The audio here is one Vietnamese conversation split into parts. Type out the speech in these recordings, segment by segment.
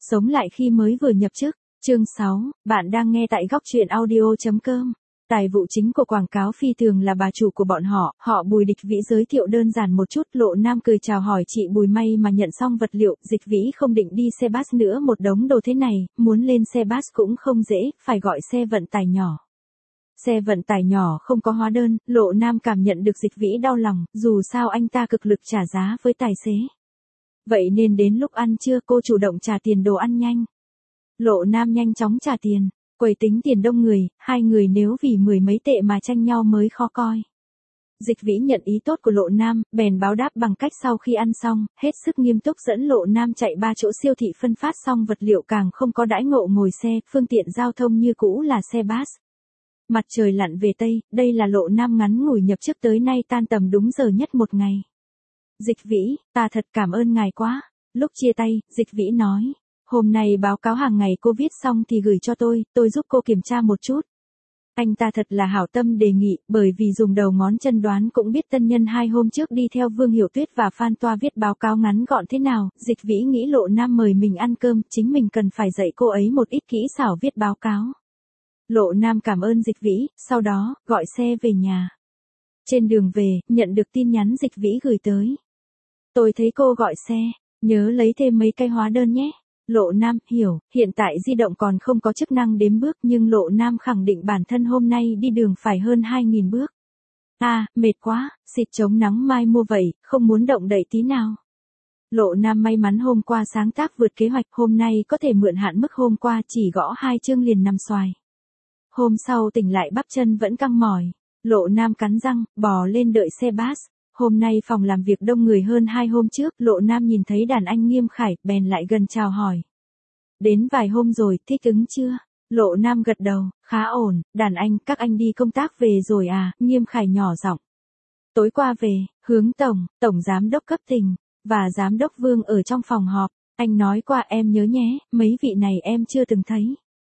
Sống lại khi mới vừa nhập chức. Chương 6, bạn đang nghe tại góc truyện audio.com. Tài vụ chính của quảng cáo phi thường là bà chủ của bọn họ Bùi Địch Vĩ giới thiệu đơn giản một chút. Lộ Nam cười chào hỏi chị Bùi, may mà nhận xong vật liệu, Dịch Vĩ không định đi xe bus nữa, một đống đồ thế này, muốn lên xe bus cũng không dễ, phải gọi xe vận tải nhỏ. Xe vận tải nhỏ không có hóa đơn, Lộ Nam cảm nhận được Dịch Vĩ đau lòng, dù sao anh ta cực lực trả giá với tài xế. Vậy nên đến lúc ăn trưa cô chủ động trả tiền đồ ăn nhanh. Lộ Nam nhanh chóng trả tiền, quầy tính tiền đông người, hai người nếu vì 10 mấy tệ mà tranh nhau mới khó coi. Dịch Vĩ nhận ý tốt của Lộ Nam, bèn báo đáp bằng cách sau khi ăn xong, hết sức nghiêm túc dẫn Lộ Nam chạy 3 chỗ siêu thị phân phát xong vật liệu, càng không có đãi ngộ ngồi xe, phương tiện giao thông như cũ là xe bus. Mặt trời lặn về Tây, đây là Lộ Nam ngắn ngủi nhập chức tới nay tan tầm đúng giờ nhất một ngày. Dịch Vĩ, ta thật cảm ơn ngài quá. Lúc chia tay, Dịch Vĩ nói, hôm nay báo cáo hàng ngày cô viết xong thì gửi cho tôi giúp cô kiểm tra một chút. Anh ta thật là hảo tâm đề nghị, bởi vì dùng đầu ngón chân đoán cũng biết tân nhân 2 hôm trước đi theo Vương Hiểu Tuyết và Phan Toa viết báo cáo ngắn gọn thế nào. Dịch Vĩ nghĩ Lộ Nam mời mình ăn cơm, chính mình cần phải dạy cô ấy một ít kỹ xảo viết báo cáo. Lộ Nam cảm ơn Dịch Vĩ, sau đó, gọi xe về nhà. Trên đường về, nhận được tin nhắn Dịch Vĩ gửi tới. Tôi thấy cô gọi xe, nhớ lấy thêm mấy cái hóa đơn nhé. Lộ Nam, hiểu, hiện tại di động còn không có chức năng đếm bước, nhưng Lộ Nam khẳng định bản thân hôm nay đi đường phải hơn 2.000 bước. Mệt quá, xịt chống nắng mai mua vậy, không muốn động đậy tí nào. Lộ Nam may mắn hôm qua sáng tác vượt kế hoạch, hôm nay có thể mượn hạn mức hôm qua chỉ gõ 2 chương liền nằm xoài. Hôm sau tỉnh lại bắp chân vẫn căng mỏi. Lộ Nam cắn răng, bò lên đợi xe bus. Hôm nay phòng làm việc đông người hơn 2 hôm trước, Lộ Nam nhìn thấy đàn anh Nghiêm Khải, bèn lại gần chào hỏi. Đến vài hôm rồi, thích ứng chưa? Lộ Nam gật đầu, khá ổn. Đàn anh, các anh đi công tác về rồi à? Nghiêm Khải nhỏ giọng. Tối qua về, Hướng Tổng giám đốc cấp tỉnh, và giám đốc Vương ở trong phòng họp. Anh nói qua em nhớ nhé, mấy vị này em chưa từng thấy.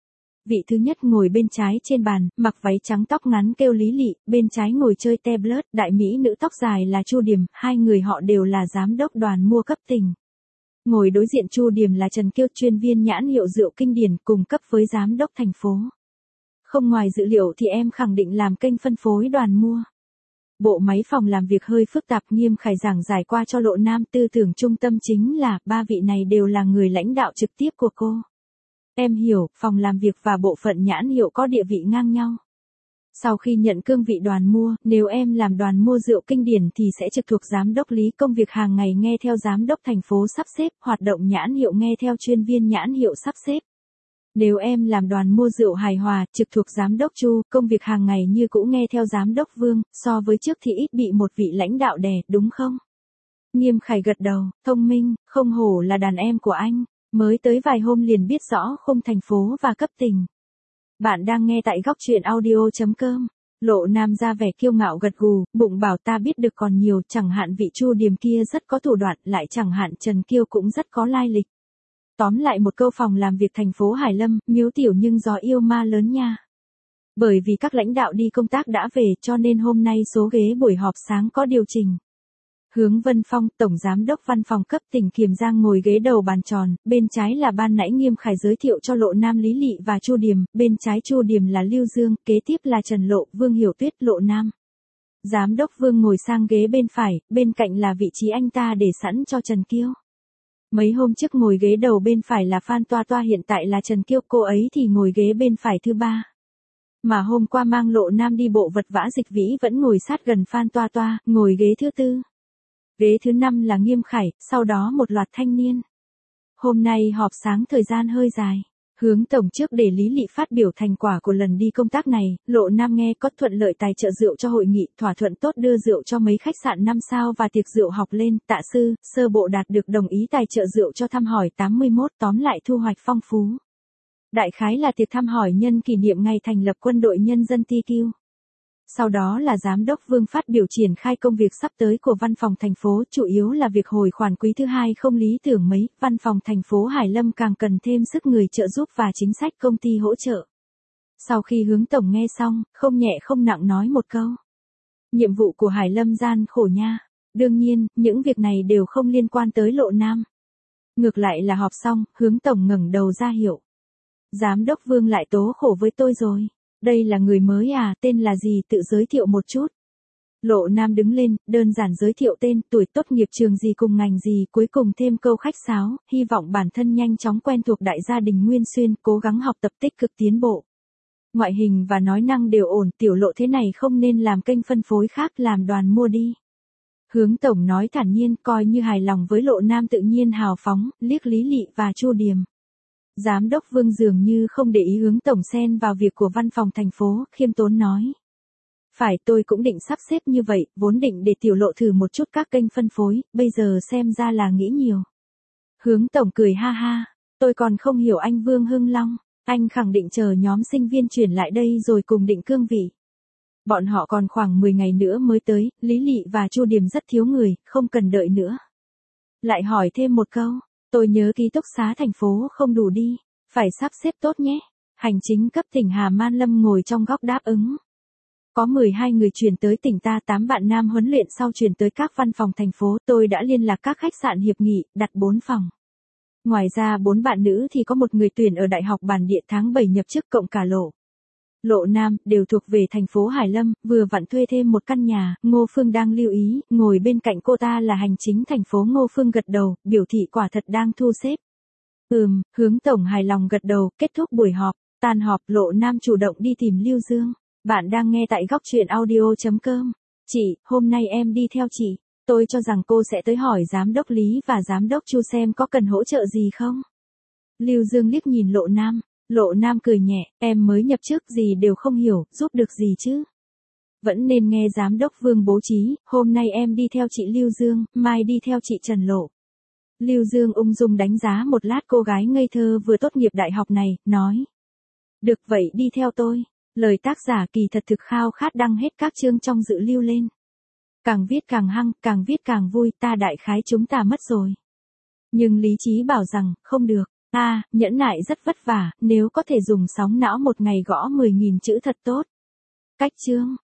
Vị thứ nhất ngồi bên trái trên bàn, mặc váy trắng tóc ngắn kêu Lý Lị, bên trái ngồi chơi tablet, đại mỹ nữ tóc dài là Chu Điềm, hai người họ đều là giám đốc đoàn mua cấp tỉnh. Ngồi đối diện Chu Điềm là Trần Kiêu, chuyên viên nhãn hiệu rượu Kinh Điển, cùng cấp với giám đốc thành phố. Không ngoài dự liệu thì em khẳng định làm kênh phân phối đoàn mua. Bộ máy phòng làm việc hơi phức tạp, Nghiêm Khải giảng giải qua cho Lộ Nam, tư tưởng trung tâm chính là, 3 vị này đều là người lãnh đạo trực tiếp của cô. Em hiểu, phòng làm việc và bộ phận nhãn hiệu có địa vị ngang nhau. Sau khi nhận cương vị đoàn mua, nếu em làm đoàn mua rượu Kinh Điển thì sẽ trực thuộc giám đốc Lý, công việc hàng ngày nghe theo giám đốc thành phố sắp xếp, hoạt động nhãn hiệu nghe theo chuyên viên nhãn hiệu sắp xếp. Nếu em làm đoàn mua rượu Hài Hòa, trực thuộc giám đốc Chu, công việc hàng ngày như cũ nghe theo giám đốc Vương, so với trước thì ít bị một vị lãnh đạo đè, đúng không? Nghiêm Khải gật đầu, thông minh, không hổ là đàn em của anh. Mới tới vài hôm liền biết rõ khung thành phố và cấp tỉnh. Bạn đang nghe tại góc truyện audio.com. Lộ Nam ra vẻ kiêu ngạo gật gù, bụng bảo ta biết được còn nhiều, chẳng hạn vị Chu Điềm kia rất có thủ đoạn, lại chẳng hạn Trần Kiêu cũng rất có lai lịch. Tóm lại một câu, phòng làm việc thành phố Hải Lâm, miếu tiểu nhưng gió yêu ma lớn nha. Bởi vì các lãnh đạo đi công tác đã về cho nên hôm nay số ghế buổi họp sáng có điều chỉnh. Hướng Vân Phong, Tổng Giám đốc Văn phòng cấp tỉnh Kiềm Giang ngồi ghế đầu bàn tròn, bên trái là ban nãy Nghiêm Khải giới thiệu cho Lộ Nam Lý Lị và Chu Điềm, bên trái Chu Điềm là Lưu Dương, kế tiếp là Trần Lộ, Vương Hiểu Tuyết, Lộ Nam. Giám đốc Vương ngồi sang ghế bên phải, bên cạnh là vị trí anh ta để sẵn cho Trần Kiêu. Mấy hôm trước ngồi ghế đầu bên phải là Phan Toa, hiện tại là Trần Kiêu, cô ấy thì ngồi ghế bên phải thứ 3. Mà hôm qua mang Lộ Nam đi bộ vật vã Dịch Vĩ vẫn ngồi sát gần Phan Toa, ngồi ghế thứ 4. Ghế thứ 5 là Nghiêm Khải, sau đó một loạt thanh niên. Hôm nay họp sáng thời gian hơi dài. Hướng Tổng trước để Lý Lị phát biểu thành quả của lần đi công tác này, Lộ Nam nghe có thuận lợi tài trợ rượu cho hội nghị, thỏa thuận tốt đưa rượu cho mấy khách sạn 5 sao và tiệc rượu học lên, tạ sư, sơ bộ đạt được đồng ý tài trợ rượu cho thăm hỏi 81, tóm lại thu hoạch phong phú. Đại khái là tiệc thăm hỏi nhân kỷ niệm ngày thành lập quân đội nhân dân TQ. Sau đó là giám đốc Vương phát biểu triển khai công việc sắp tới của văn phòng thành phố, chủ yếu là việc hồi khoản quý thứ 2 không lý tưởng mấy, văn phòng thành phố Hải Lâm càng cần thêm sức người trợ giúp và chính sách công ty hỗ trợ. Sau khi Hướng Tổng nghe xong, không nhẹ không nặng nói một câu. Nhiệm vụ của Hải Lâm gian khổ nha. Đương nhiên, những việc này đều không liên quan tới Lộ Nam. Ngược lại là họp xong, Hướng tổng ngẩng đầu ra hiệu. Giám đốc Vương lại tố khổ với tôi rồi. Đây là người mới à, tên là gì, tự giới thiệu một chút. Lộ Nam đứng lên, đơn giản giới thiệu tên, tuổi tốt nghiệp trường gì cùng ngành gì, cuối cùng thêm câu khách sáo, hy vọng bản thân nhanh chóng quen thuộc đại gia đình Nguyên Xuyên, cố gắng học tập tích cực tiến bộ. Ngoại hình và nói năng đều ổn, tiểu Lộ thế này không nên làm kênh phân phối khác, làm đoàn mua đi. Hướng tổng nói thản nhiên, coi như hài lòng với Lộ Nam tự nhiên hào phóng, liếc Lý Lị và Chu Điềm. Giám đốc Vương dường như không để ý Hướng tổng xen vào việc của văn phòng thành phố, khiêm tốn nói. Phải, tôi cũng định sắp xếp như vậy, vốn định để tiểu Lộ thử một chút các kênh phân phối, bây giờ xem ra là nghĩ nhiều. Hướng tổng cười ha ha, tôi còn không hiểu anh Vương Hưng Long, anh khẳng định chờ nhóm sinh viên chuyển lại đây rồi cùng định cương vị. Bọn họ còn khoảng 10 ngày nữa mới tới, Lý Lị và Chu Điềm rất thiếu người, không cần đợi nữa. Lại hỏi thêm một câu, tôi nhớ ký túc xá thành phố không đủ đi, phải sắp xếp tốt nhé. Hành chính cấp tỉnh Hà Man Lâm ngồi trong góc đáp ứng. Có 12 người chuyển tới tỉnh ta, 8 bạn nam huấn luyện sau chuyển tới các văn phòng thành phố, tôi đã liên lạc các khách sạn hiệp nghị, đặt 4 phòng. Ngoài ra 4 bạn nữ thì có một người tuyển ở Đại học Bản Địa tháng 7 nhập chức cộng cả Lộ Nam, đều thuộc về thành phố Hải Lâm, vừa vặn thuê thêm một căn nhà, Ngô Phương đang lưu ý, ngồi bên cạnh cô ta là hành chính thành phố. Ngô Phương gật đầu, biểu thị quả thật đang thu xếp. Hướng tổng hài lòng gật đầu, kết thúc buổi họp, tan họp Lộ Nam chủ động đi tìm Lưu Dương. Bạn đang nghe tại góc truyện audio.com. Chị, hôm nay em đi theo chị, tôi cho rằng cô sẽ tới hỏi giám đốc Lý và giám đốc Chu xem có cần hỗ trợ gì không. Lưu Dương liếc nhìn Lộ Nam cười nhẹ, em mới nhập chức gì đều không hiểu, giúp được gì chứ. Vẫn nên nghe giám đốc Vương bố trí, hôm nay em đi theo chị Lưu Dương, mai đi theo chị Trần Lộ. Lưu Dương ung dung đánh giá một lát cô gái ngây thơ vừa tốt nghiệp đại học này, nói. Được vậy đi theo tôi. Lời tác giả kỳ thật thực khao khát đăng hết các chương trong dự lưu lên. Càng viết càng hăng, càng viết càng vui, ta đại khái chúng ta mất rồi. Nhưng lý trí bảo rằng, không được. Nhẫn nại rất vất vả, nếu có thể dùng sóng não một ngày gõ 10.000 chữ thật tốt. Cách chương.